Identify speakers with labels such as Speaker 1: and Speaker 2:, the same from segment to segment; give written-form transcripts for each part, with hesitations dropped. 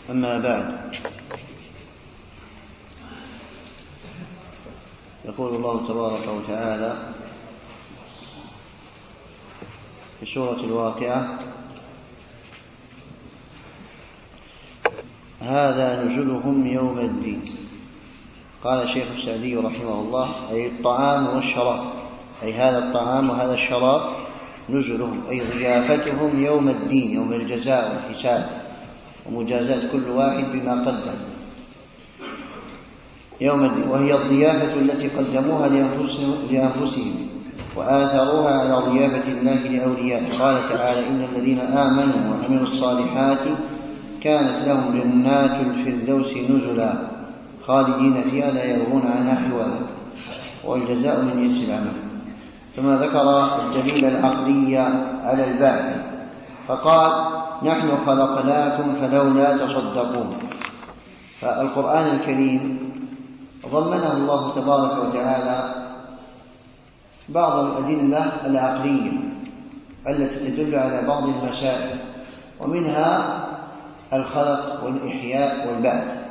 Speaker 1: أما بعد، يقول الله تبارك وتعالى في سورة الواقعة: هذا نزلهم يوم الدين. قال الشيخ السعدي رحمه الله: أي الطعام والشراب، أي هذا الطعام وهذا الشراب نزلهم، أي ضيافتهم يوم الدين، يوم الجزاء والحساب ومجازات كل واحد بما قدم يوم الدين، وهي الضيافة التي قدموها لأنفسهم وآثروها على ضيافة الله لأوليائه. قال تعالى: إن الذين آمنوا وعملوا الصالحات كانت لهم جنات الفردوس نزلا خالدين فيها لا يبغون عنها حولا، والجزاء من جنس العمل. ثم ذكر الدليل العقلي على البعث فقال: نحن خلقناكم فلولا تصدقون. فالقرآن الكريم ضمنه الله تبارك وتعالى بعض الأدلة العقلية التي تدل على بعض المسائل، ومنها الخلق والإحياء والبعث.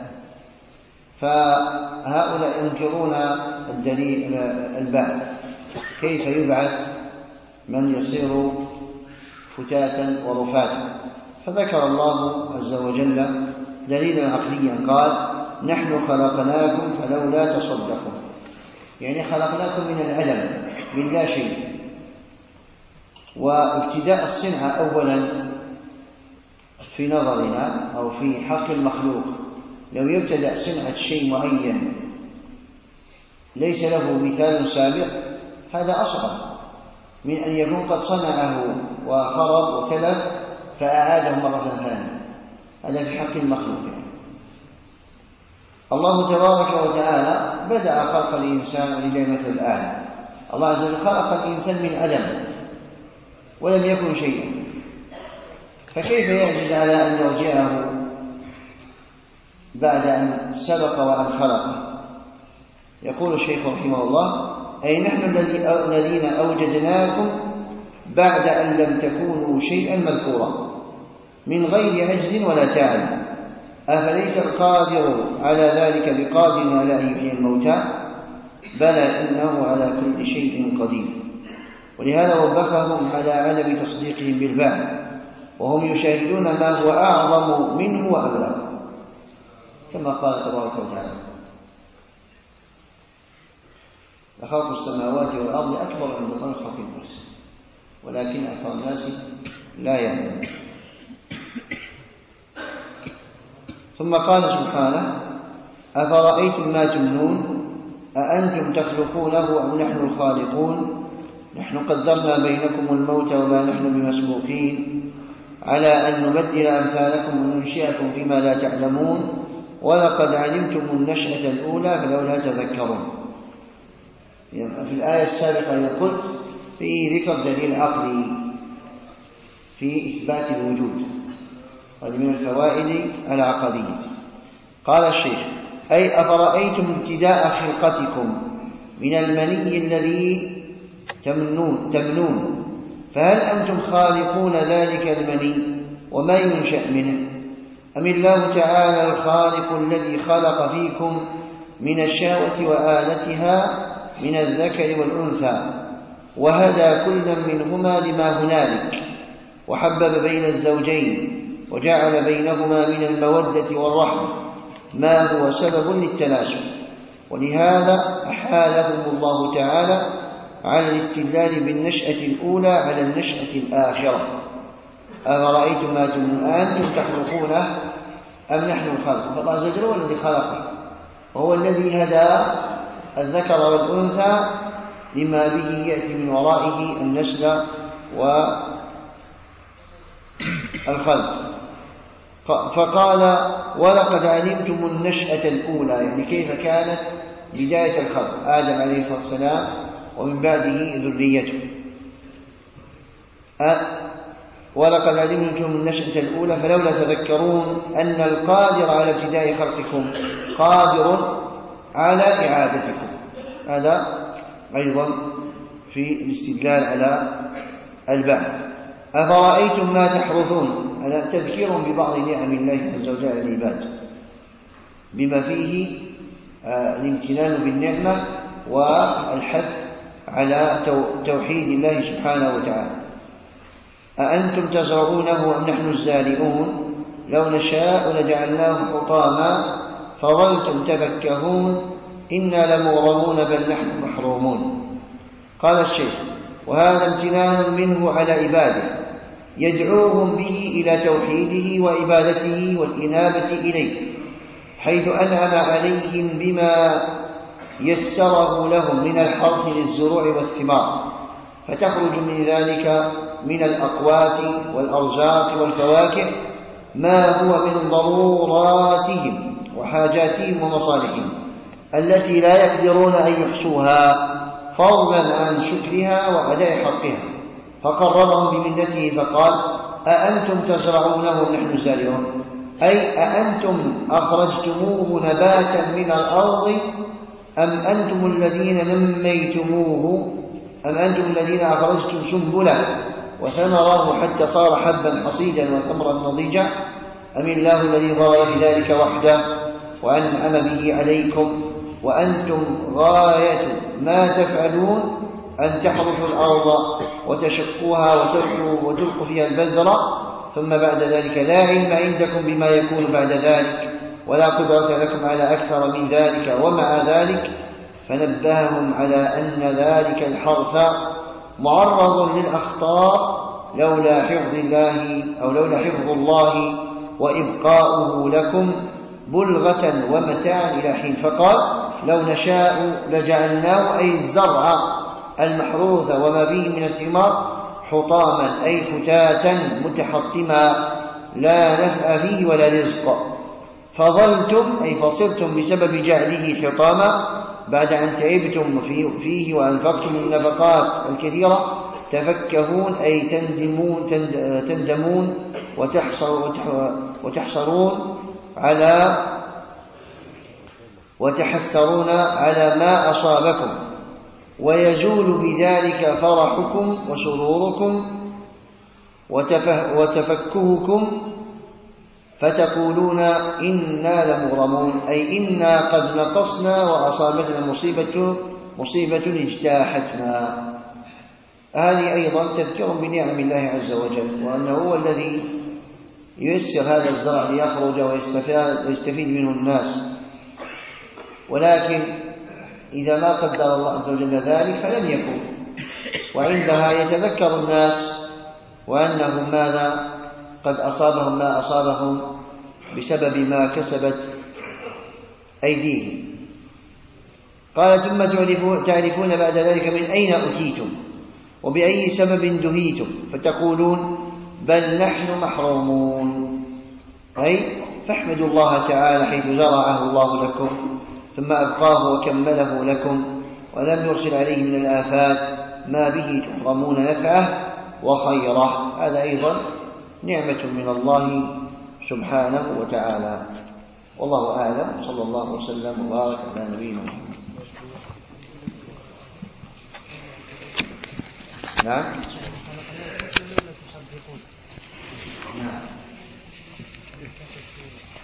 Speaker 1: فهؤلاء ينكرون الدليل البعث، كيف يبعث من يصير فتاتا ورفاتا؟ فذكر الله عز وجل دليلا عقليا، قال: نحن خلقناكم فلولا تصدقون، يعني خلقناكم من العدم، من لا شيء. وابتداء الصنعة أولا في نظرنا أو في حق المخلوق، لو يبتدأ صنعة شيء معين ليس له مثال سابق، هذا أصغر من أن يكون قد صنعه وخرب وتلف فأعاده مرة ثانية. هذا في حق المخلوق. الله تبارك وتعالى بدأ خلق الإنسان، ولله مثل الآن. الله عز وجل خلق الإنسان من عدم ولم يكن شيئا، فكيف يعجز على أن يرجعه بعد أن سبق وأن خلق؟ يقول الشيخ رحمه الله: أي نحن الذين أوجدناكم بعد أن لم تكونوا شيئا مذكورا من غير عجز ولا تعب، أفليس القادر على ذلك بقادر على أن يحيي الموتى؟ بلى إنه على كل شيء قدير. ولهذا وبخهم على عدم تصديقهم بالبعث، وهم يشاهدون ما هو أعظم منه وأبلغ، كما قال تبارك وتعالى: لخلق السماوات والأرض أكبر عند الله خلق الناس ولكن أكثر الناس لا يعلمون. ثم قال سبحانه: أفرأيتم ما تمنون أأنتم تخلقونه أم نحن الخالقون نحن قدرنا بينكم الموت وما نحن بمسبوقين على أن نبدل أمثالكم وننشئكم فيما لا تعلمون ولقد علمتم النشأة الأولى فلولا تذكرون. في الآية السابقة يقول في ذكر دليل عقلي في إثبات الوجود، هذه من الفوائد العقلية. قال الشيخ: أي أفرأيتم ابتداء خلقتكم من المني الذي تمنون، فهل أنتم خالقون ذلك المني وما ينشأ منه، أم الله تعالى الخالق الذي خلق فيكم من الشهوة وآلتها من الذكر والأنثى وهدى كلا منهما لما هنالك وحبب بين الزوجين وجعل بينهما من المودة والرحمة ما هو سبب للتناسل، ولهذا أحالهم الله تعالى على الاستدلال بالنشأة الأولى على النشأة الآخرة. أفرأيتم ما تمنون أأنتم تخلقونه أم نحن الخالق؟ فالله عز وجل هو الذي خلقه، وهو الذي هدى الذكر والأنثى لما به يأتي من ورائه النسل والخلق. فقال: ولقد علمتم النشأة الأولى، يعني كيف كانت بداية الخلق، آدم عليه الصلاة والسلام ومن بعده ذريته. ولقد علمتم النشأة الأولى فلولا تذكرون أن القادر على ابتداء خلقكم قادر على إعادتكم. هذا أيضا في الاستدلال على البعث. أفرأيتم ما تحرثون هذا تذكير ببعض نعم الله عز وجل على العباد بما فيه الامتنان بالنعمة والحث على توحيد الله سبحانه وتعالى. أأنتم تزرعونه أم نحن الزارعون لو نشاء لجعلناه حطاما فظلتم تفكهون إنا لمغرمون بل نحن محرومون. قال الشيخ: وهذا امتنان منه على عباده يدعوهم به إلى توحيده وعبادته والإنابة إليه، حيث أنعم عليهم بما يسره لهم من الحرث للزروع والثمار، فتخرج من ذلك من الأقوات والأرزاق والفواكه ما هو من ضروراتهم وحاجاتهم ومصالحهم التي لا يقدرون أن يحصوها، فضلا عن شكرها وأداء حقها. فقربهم بمنته فقال: أأنتم تزرعونه نحن الزارعون، أي أأنتم أخرجتموه نباتا من الأرض أم أنتم الذين نميتموه، أم أنتم الذين أخرجتم سنبله وثمره حتى صار حبا حصيدا وثمرا نضيجا، أم الله الذي ضرب بذلك وحده وأنعم به عليكم وأنتم غاية ما تفعلون أن تحرثوا الأرض وتشقوها وتلقوا فيها البذرة، ثم بعد ذلك لا علم عندكم بما يكون بعد ذلك ولا قدرة لكم على أكثر من ذلك. ومع ذلك فنبههم على أن ذلك الحرث معرض للأخطار لولا حفظ الله وإبقاؤه لكم بلغة ومتاعا إلى حين. فقال: لو نشاء لجعلناه، أي الزرع المحروث وما به من الثمار، حطاما أي فتاتا متحطما لا نفع فيه ولا رزق. فظلتم أي فصرتم بسبب جعله حطاما بعد أن تعبتم فيه وأنفقتم النفقات الكثيرة، تفكهون أي تندمون وتحسرون على ما أصابكم، ويزول بذلك فرحكم وسروركم وتفكهكم، فتقولون إنا لمغرمون، أي إنا قد نقصنا وأصابتنا مصيبة اجتاحتنا. هذه أيضا تذكر بنعم الله عز وجل، وأنه هو الذي ييسر هذا الزرع ليخرج ويستفيد منه الناس، ولكن إذا ما قدر الله عز وجل ذلك فلن يكون. وعندها يتذكر الناس وأنهم ماذا قد أصابهم ما أصابهم بسبب ما كسبت أيديهم. قال: ثم تعرفون بعد ذلك من أين أتيتم وبأي سبب دهيتم، فتقولون بل نحن محرومون، أي فاحمدوا الله تعالى حيث زرعه الله لكم ثم أبقاه وكمله لكم ولم يرسل عليه من الآفات ما به تحرمون نفعه وخيره. هذا أيضا نعمة من الله سبحانه وتعالى. والله أعلم، صلى الله وسلم وبارك على نبينا محمد. نعم. نعم.